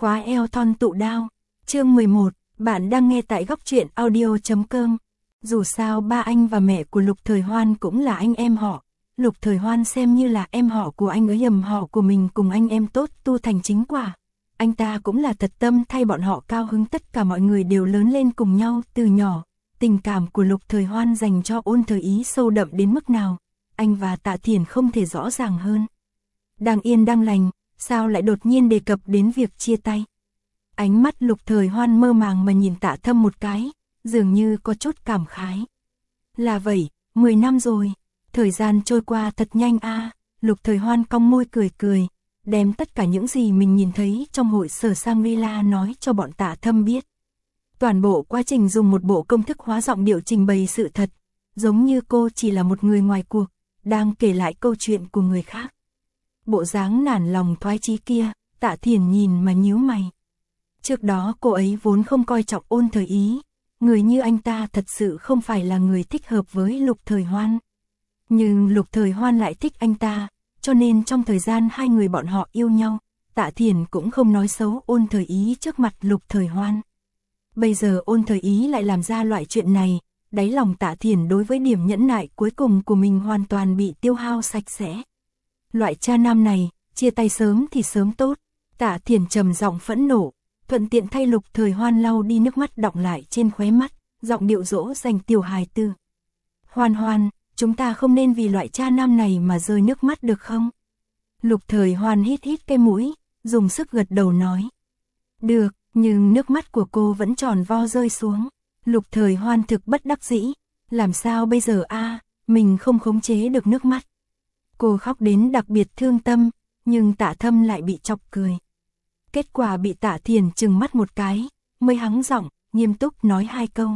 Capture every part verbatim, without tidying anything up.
Khóa eo thon tụ đao. Chương mười một, bạn đang nghe tại góc truyện audio chấm com. Dù sao ba anh và mẹ của Lục Thời Hoan cũng là anh em họ. Lục Thời Hoan xem như là em họ của anh ấy, dầm họ của mình cùng anh em tốt tu thành chính quả. Anh ta cũng là thật tâm thay bọn họ cao hứng, tất cả mọi người đều lớn lên cùng nhau từ nhỏ. Tình cảm của Lục Thời Hoan dành cho Ôn Thời Ý sâu đậm đến mức nào, anh và Tạ Thiển không thể rõ ràng hơn. Đang yên đang lành, sao lại đột nhiên đề cập đến việc chia tay? Ánh mắt Lục Thời Hoan mơ màng mà nhìn Tạ Thâm một cái, dường như có chút cảm khái. Là vậy, mười năm rồi, thời gian trôi qua thật nhanh a. À. Lục Thời Hoan cong môi cười cười, đem tất cả những gì mình nhìn thấy trong hội sở Shangri-La nói cho bọn Tạ Thâm biết. Toàn bộ quá trình dùng một bộ công thức hóa giọng điệu trình bày sự thật, giống như cô chỉ là một người ngoài cuộc, đang kể lại câu chuyện của người khác. Bộ dáng nản lòng thoái chí kia, Tạ Thiển nhìn mà nhíu mày. Trước đó cô ấy vốn không coi trọng Ôn Thời Ý, người như anh ta thật sự không phải là người thích hợp với Lục Thời Hoan. Nhưng Lục Thời Hoan lại thích anh ta, cho nên trong thời gian hai người bọn họ yêu nhau, Tạ Thiển cũng không nói xấu Ôn Thời Ý trước mặt Lục Thời Hoan. Bây giờ Ôn Thời Ý lại làm ra loại chuyện này, đáy lòng Tạ Thiển đối với điểm nhẫn nại cuối cùng của mình hoàn toàn bị tiêu hao sạch sẽ. Loại cha nam này, chia tay sớm thì sớm tốt. Tạ Thiển trầm giọng phẫn nộ, thuận tiện thay Lục Thời Hoan lau đi nước mắt đọng lại trên khóe mắt, giọng điệu dỗ dành tiểu hài tử. Hoan Hoan, chúng ta không nên vì loại cha nam này mà rơi nước mắt được không? Lục Thời Hoan hít hít cái mũi, dùng sức gật đầu nói. Được, nhưng nước mắt của cô vẫn tròn vo rơi xuống. Lục Thời Hoan thực bất đắc dĩ, làm sao bây giờ a, à, mình không khống chế được nước mắt. Cô khóc đến đặc biệt thương tâm, nhưng Tạ Thâm lại bị chọc cười. Kết quả bị Tạ Thiển trừng mắt một cái, mới hắng giọng, nghiêm túc nói hai câu.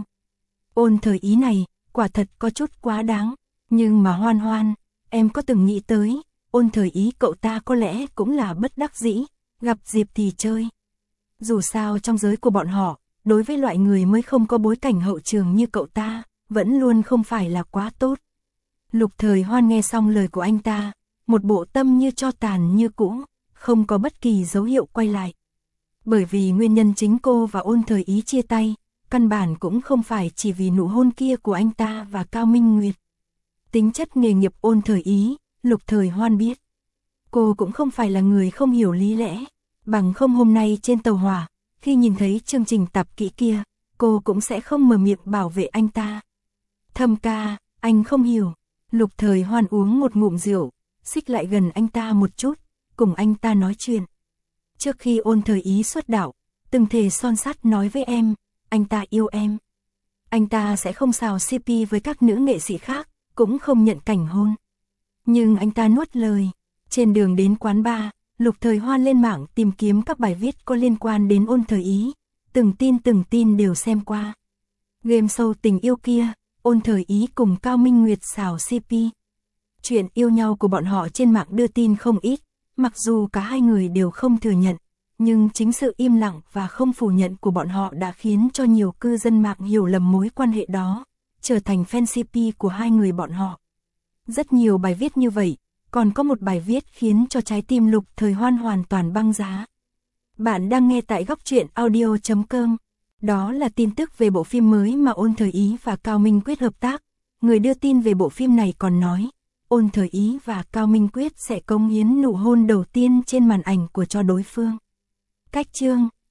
Ôn Thời Ý này, quả thật có chút quá đáng, nhưng mà Hoan Hoan, em có từng nghĩ tới, Ôn Thời Ý cậu ta có lẽ cũng là bất đắc dĩ, gặp dịp thì chơi. Dù sao trong giới của bọn họ, đối với loại người mới không có bối cảnh hậu trường như cậu ta, vẫn luôn không phải là quá tốt. Lục Thời Hoan nghe xong lời của anh ta, một bộ tâm như tro tàn như cũ, không có bất kỳ dấu hiệu quay lại. Bởi vì nguyên nhân chính cô và Ôn Thời Ý chia tay, căn bản cũng không phải chỉ vì nụ hôn kia của anh ta và Cao Minh Nguyệt. Tính chất nghề nghiệp Ôn Thời Ý, Lục Thời Hoan biết. Cô cũng không phải là người không hiểu lý lẽ, bằng không hôm nay trên tàu hỏa, khi nhìn thấy chương trình tạp kỹ kia, cô cũng sẽ không mở miệng bảo vệ anh ta. Thâm ca, anh không hiểu. Lục Thời Hoan uống một ngụm rượu, xích lại gần anh ta một chút, cùng anh ta nói chuyện. Trước khi Ôn Thời Ý xuất đạo, từng thề son sắt nói với em, anh ta yêu em. Anh ta sẽ không xào xê pê với các nữ nghệ sĩ khác, cũng không nhận cảnh hôn. Nhưng anh ta nuốt lời. Trên đường đến quán bar, Lục Thời Hoan lên mạng tìm kiếm các bài viết có liên quan đến Ôn Thời Ý, từng tin từng tin đều xem qua. Game show tình yêu kia, Ôn Thời Ý cùng Cao Minh Nguyệt xào xê pê. Chuyện yêu nhau của bọn họ trên mạng đưa tin không ít, mặc dù cả hai người đều không thừa nhận, nhưng chính sự im lặng và không phủ nhận của bọn họ đã khiến cho nhiều cư dân mạng hiểu lầm mối quan hệ đó, trở thành fan xê pê của hai người bọn họ. Rất nhiều bài viết như vậy, còn có một bài viết khiến cho trái tim Lục Thời Hoan hoàn toàn băng giá. Bạn đang nghe tại góc truyện audio chấm com. Đó là tin tức về bộ phim mới mà Ôn Thời Ý và Cao Minh Quyết hợp tác. Người đưa tin về bộ phim này còn nói, Ôn Thời Ý và Cao Minh Quyết sẽ cống hiến nụ hôn đầu tiên trên màn ảnh của cho đối phương. Cách chương